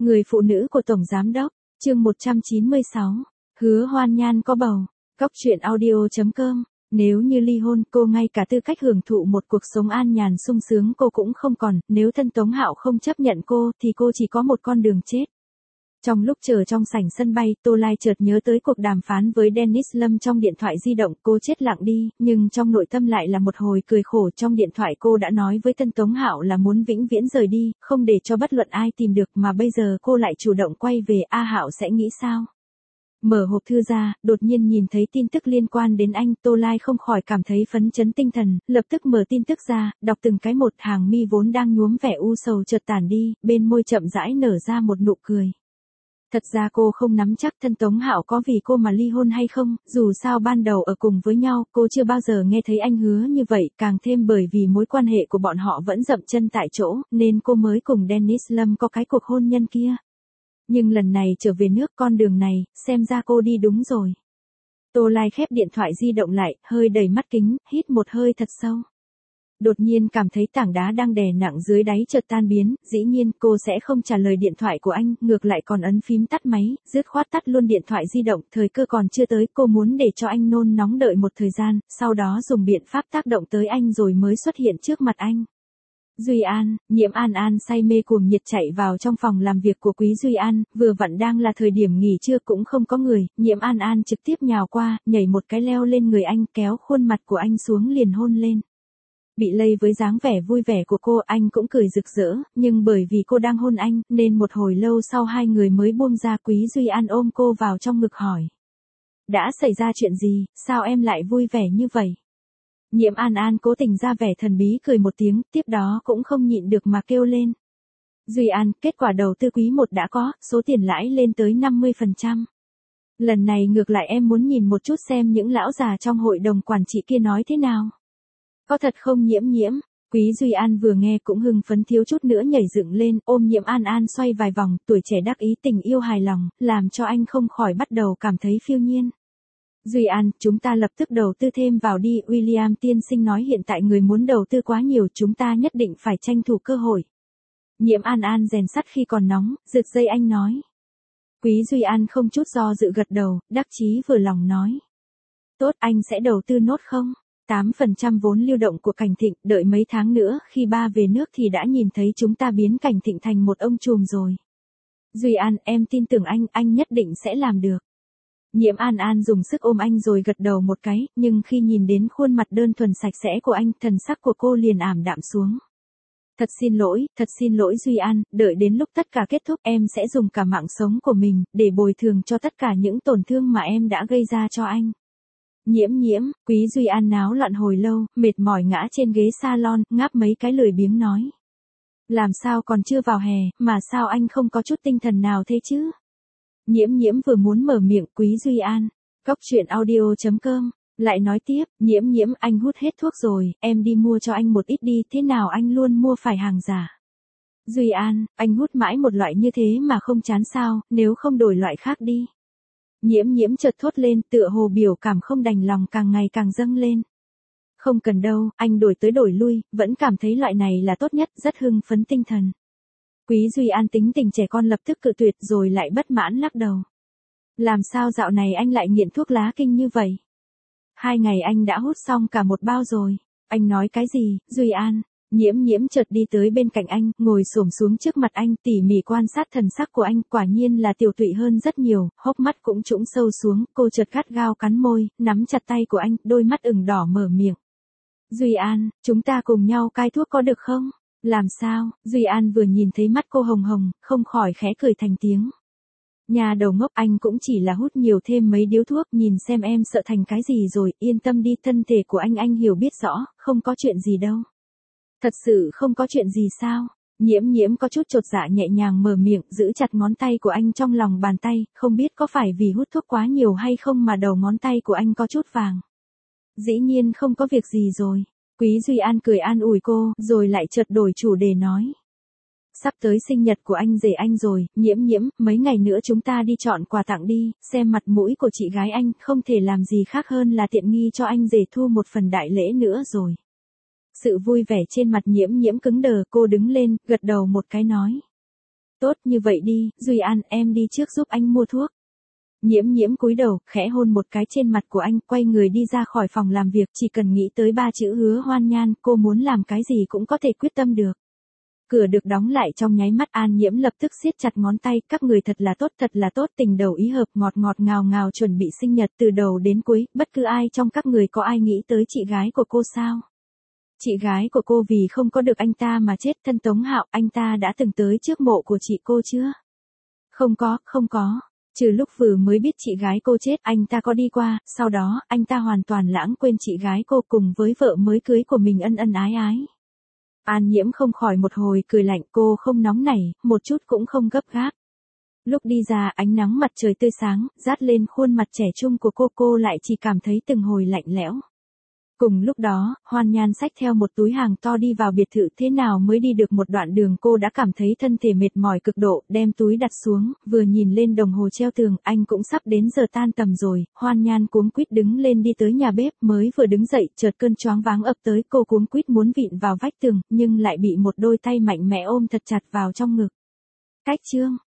Người phụ nữ của Tổng Giám Đốc, chương 196, hứa Hoan Nhan có bầu, Cóc truyện audio.com. Nếu như ly hôn, cô ngay cả tư cách hưởng thụ một cuộc sống an nhàn sung sướng cô cũng không còn, nếu thân Tống Hạo không chấp nhận cô thì cô chỉ có một con đường chết. Trong lúc chờ trong sảnh sân bay, Tô Lai chợt nhớ tới cuộc đàm phán với Dennis Lâm trong điện thoại di động, cô chết lặng đi, nhưng trong nội tâm lại là một hồi cười khổ. Trong điện thoại cô đã nói với thân Tống Hạo là muốn vĩnh viễn rời đi, không để cho bất luận ai tìm được, mà bây giờ cô lại chủ động quay về, Hạo sẽ nghĩ sao? Mở hộp thư ra, đột nhiên nhìn thấy tin tức liên quan đến anh, Tô Lai không khỏi cảm thấy phấn chấn tinh thần, lập tức mở tin tức ra, đọc từng cái một, hàng mi vốn đang nhuốm vẻ u sầu chợt tản đi, bên môi chậm rãi nở ra một nụ cười. Thật ra cô không nắm chắc thân Tống Hạo có vì cô mà ly hôn hay không, dù sao ban đầu ở cùng với nhau, cô chưa bao giờ nghe thấy anh hứa như vậy, càng thêm bởi vì mối quan hệ của bọn họ vẫn dậm chân tại chỗ, nên cô mới cùng Dennis Lâm có cái cuộc hôn nhân kia. Nhưng lần này trở về nước, con đường này, xem ra cô đi đúng rồi. Tô Lai khép điện thoại di động lại, hơi đẩy mắt kính, hít một hơi thật sâu. Đột nhiên cảm thấy tảng đá đang đè nặng dưới đáy chợt tan biến, dĩ nhiên cô sẽ không trả lời điện thoại của anh, ngược lại còn ấn phím tắt máy, dứt khoát tắt luôn điện thoại di động, thời cơ còn chưa tới, cô muốn để cho anh nôn nóng đợi một thời gian, sau đó dùng biện pháp tác động tới anh rồi mới xuất hiện trước mặt anh. Duy An, Nhiễm An An say mê cuồng nhiệt chạy vào trong phòng làm việc của Quý Duy An, vừa vặn đang là thời điểm nghỉ trưa cũng không có người, Nhiễm An An trực tiếp nhào qua, nhảy một cái leo lên người anh, kéo khuôn mặt của anh xuống liền hôn lên. Bị lây với dáng vẻ vui vẻ của cô, anh cũng cười rực rỡ, nhưng bởi vì cô đang hôn anh, nên một hồi lâu sau hai người mới buông ra. Quý Duy An ôm cô vào trong ngực hỏi. Đã xảy ra chuyện gì, sao em lại vui vẻ như vậy? Nhiễm An An cố tình ra vẻ thần bí cười một tiếng, tiếp đó cũng không nhịn được mà kêu lên. Duy An, kết quả đầu tư quý 1 đã có, số tiền lãi lên tới 50%. Lần này ngược lại em muốn nhìn một chút xem những lão già trong hội đồng quản trị kia nói thế nào. Có thật không Nhiễm Nhiễm? Quý Duy An vừa nghe cũng hưng phấn thiếu chút nữa nhảy dựng lên, ôm Nhiễm An An xoay vài vòng, tuổi trẻ đắc ý tình yêu hài lòng, làm cho anh không khỏi bắt đầu cảm thấy phiêu nhiên. Duy An, chúng ta lập tức đầu tư thêm vào đi, William tiên sinh nói hiện tại người muốn đầu tư quá nhiều, chúng ta nhất định phải tranh thủ cơ hội. Nhiễm An An rèn sắt khi còn nóng, giật dây anh nói. Quý Duy An không chút do dự gật đầu, đắc chí vừa lòng nói. Tốt, anh sẽ đầu tư nốt không? 8% vốn lưu động của Cảnh Thịnh, đợi mấy tháng nữa, khi ba về nước thì đã nhìn thấy chúng ta biến Cảnh Thịnh thành một ông trùm rồi. Duy An, em tin tưởng anh nhất định sẽ làm được. Nhiễm An An dùng sức ôm anh rồi gật đầu một cái, nhưng khi nhìn đến khuôn mặt đơn thuần sạch sẽ của anh, thần sắc của cô liền ảm đạm xuống. Thật xin lỗi Duy An, đợi đến lúc tất cả kết thúc em sẽ dùng cả mạng sống của mình, để bồi thường cho tất cả những tổn thương mà em đã gây ra cho anh. Nhiễm, Quý Duy An náo loạn hồi lâu, mệt mỏi ngã trên ghế salon, ngáp mấy cái lười biếng nói. Làm sao còn chưa vào hè, mà sao anh không có chút tinh thần nào thế chứ? Nhiễm vừa muốn mở miệng, Quý Duy An, Cóc truyện audio.com, lại nói tiếp, Nhiễm anh hút hết thuốc rồi, em đi mua cho anh một ít đi, thế nào anh luôn mua phải hàng giả? Duy An, anh hút mãi một loại như thế mà không chán sao, nếu không đổi loại khác đi. Nhiễm chợt thốt lên, tựa hồ biểu cảm không đành lòng càng ngày càng dâng lên. Không cần đâu, anh đổi tới đổi lui, vẫn cảm thấy loại này là tốt nhất, rất hưng phấn tinh thần. Quý Duy An tính tình trẻ con lập tức cự tuyệt rồi lại bất mãn lắc đầu. Làm sao dạo này anh lại nghiện thuốc lá kinh như vậy? 2 ngày anh đã hút xong cả một bao rồi. Anh nói cái gì, Duy An? Nhiễm chợt đi tới bên cạnh anh, ngồi xổm xuống trước mặt anh, tỉ mỉ quan sát thần sắc của anh, quả nhiên là tiểu tụy hơn rất nhiều, hốc mắt cũng trũng sâu xuống, cô chợt gắt gao cắn môi, nắm chặt tay của anh, đôi mắt ửng đỏ mở miệng. Duy An, chúng ta cùng nhau cai thuốc có được không? Làm sao? Duy An vừa nhìn thấy mắt cô hồng hồng, không khỏi khẽ cười thành tiếng. Nhà đầu ngốc, anh cũng chỉ là hút nhiều thêm mấy điếu thuốc, nhìn xem em sợ thành cái gì rồi, yên tâm đi, thân thể của anh hiểu biết rõ, không có chuyện gì đâu. Thật sự không có chuyện gì sao? Nhiễm có chút chột dạ nhẹ nhàng mở miệng, giữ chặt ngón tay của anh trong lòng bàn tay, không biết có phải vì hút thuốc quá nhiều hay không mà đầu ngón tay của anh có chút vàng. Dĩ nhiên không có việc gì rồi. Quý Duy An cười an ủi cô, rồi lại chợt đổi chủ đề nói. Sắp tới sinh nhật của anh rể anh rồi, Nhiễm, mấy ngày nữa chúng ta đi chọn quà tặng đi, xem mặt mũi của chị gái anh, không thể làm gì khác hơn là tiện nghi cho anh rể thu một phần đại lễ nữa rồi. Sự vui vẻ trên mặt Nhiễm cứng đờ, cô đứng lên, gật đầu một cái nói. Tốt như vậy đi, Duy An, em đi trước giúp anh mua thuốc. Nhiễm Nhiễm cúi đầu, khẽ hôn một cái trên mặt của anh, quay người đi ra khỏi phòng làm việc, chỉ cần nghĩ tới 3 chữ Hứa Hoan Nhan, cô muốn làm cái gì cũng có thể quyết tâm được. Cửa được đóng lại trong nháy mắt, An Nhiễm lập tức siết chặt ngón tay, các người thật là tốt, tình đầu ý hợp, ngọt ngọt ngào ngào chuẩn bị sinh nhật từ đầu đến cuối, bất cứ ai trong các người có ai nghĩ tới chị gái của cô sao? Chị gái của cô vì không có được anh ta mà chết, thân Tống Hạo, anh ta đã từng tới trước mộ của chị cô chưa? Không có. Trừ lúc vừa mới biết chị gái cô chết, anh ta có đi qua, sau đó, anh ta hoàn toàn lãng quên chị gái cô cùng với vợ mới cưới của mình ân ân ái ái. An Nhiễm không khỏi một hồi cười lạnh, cô không nóng nảy, một chút cũng không gấp gáp. Lúc đi ra, ánh nắng mặt trời tươi sáng, rát lên khuôn mặt trẻ trung của cô lại chỉ cảm thấy từng hồi lạnh lẽo. Cùng lúc đó, Hoan Nhan xách theo một túi hàng to đi vào biệt thự, thế nào mới đi được một đoạn đường cô đã cảm thấy thân thể mệt mỏi cực độ, đem túi đặt xuống, vừa nhìn lên đồng hồ treo tường, anh cũng sắp đến giờ tan tầm rồi. Hoan Nhan cuống quýt đứng lên đi tới nhà bếp, mới vừa đứng dậy, chợt cơn choáng váng ập tới, cô cuống quýt muốn vịn vào vách tường, nhưng lại bị một đôi tay mạnh mẽ ôm thật chặt vào trong ngực. Cách chương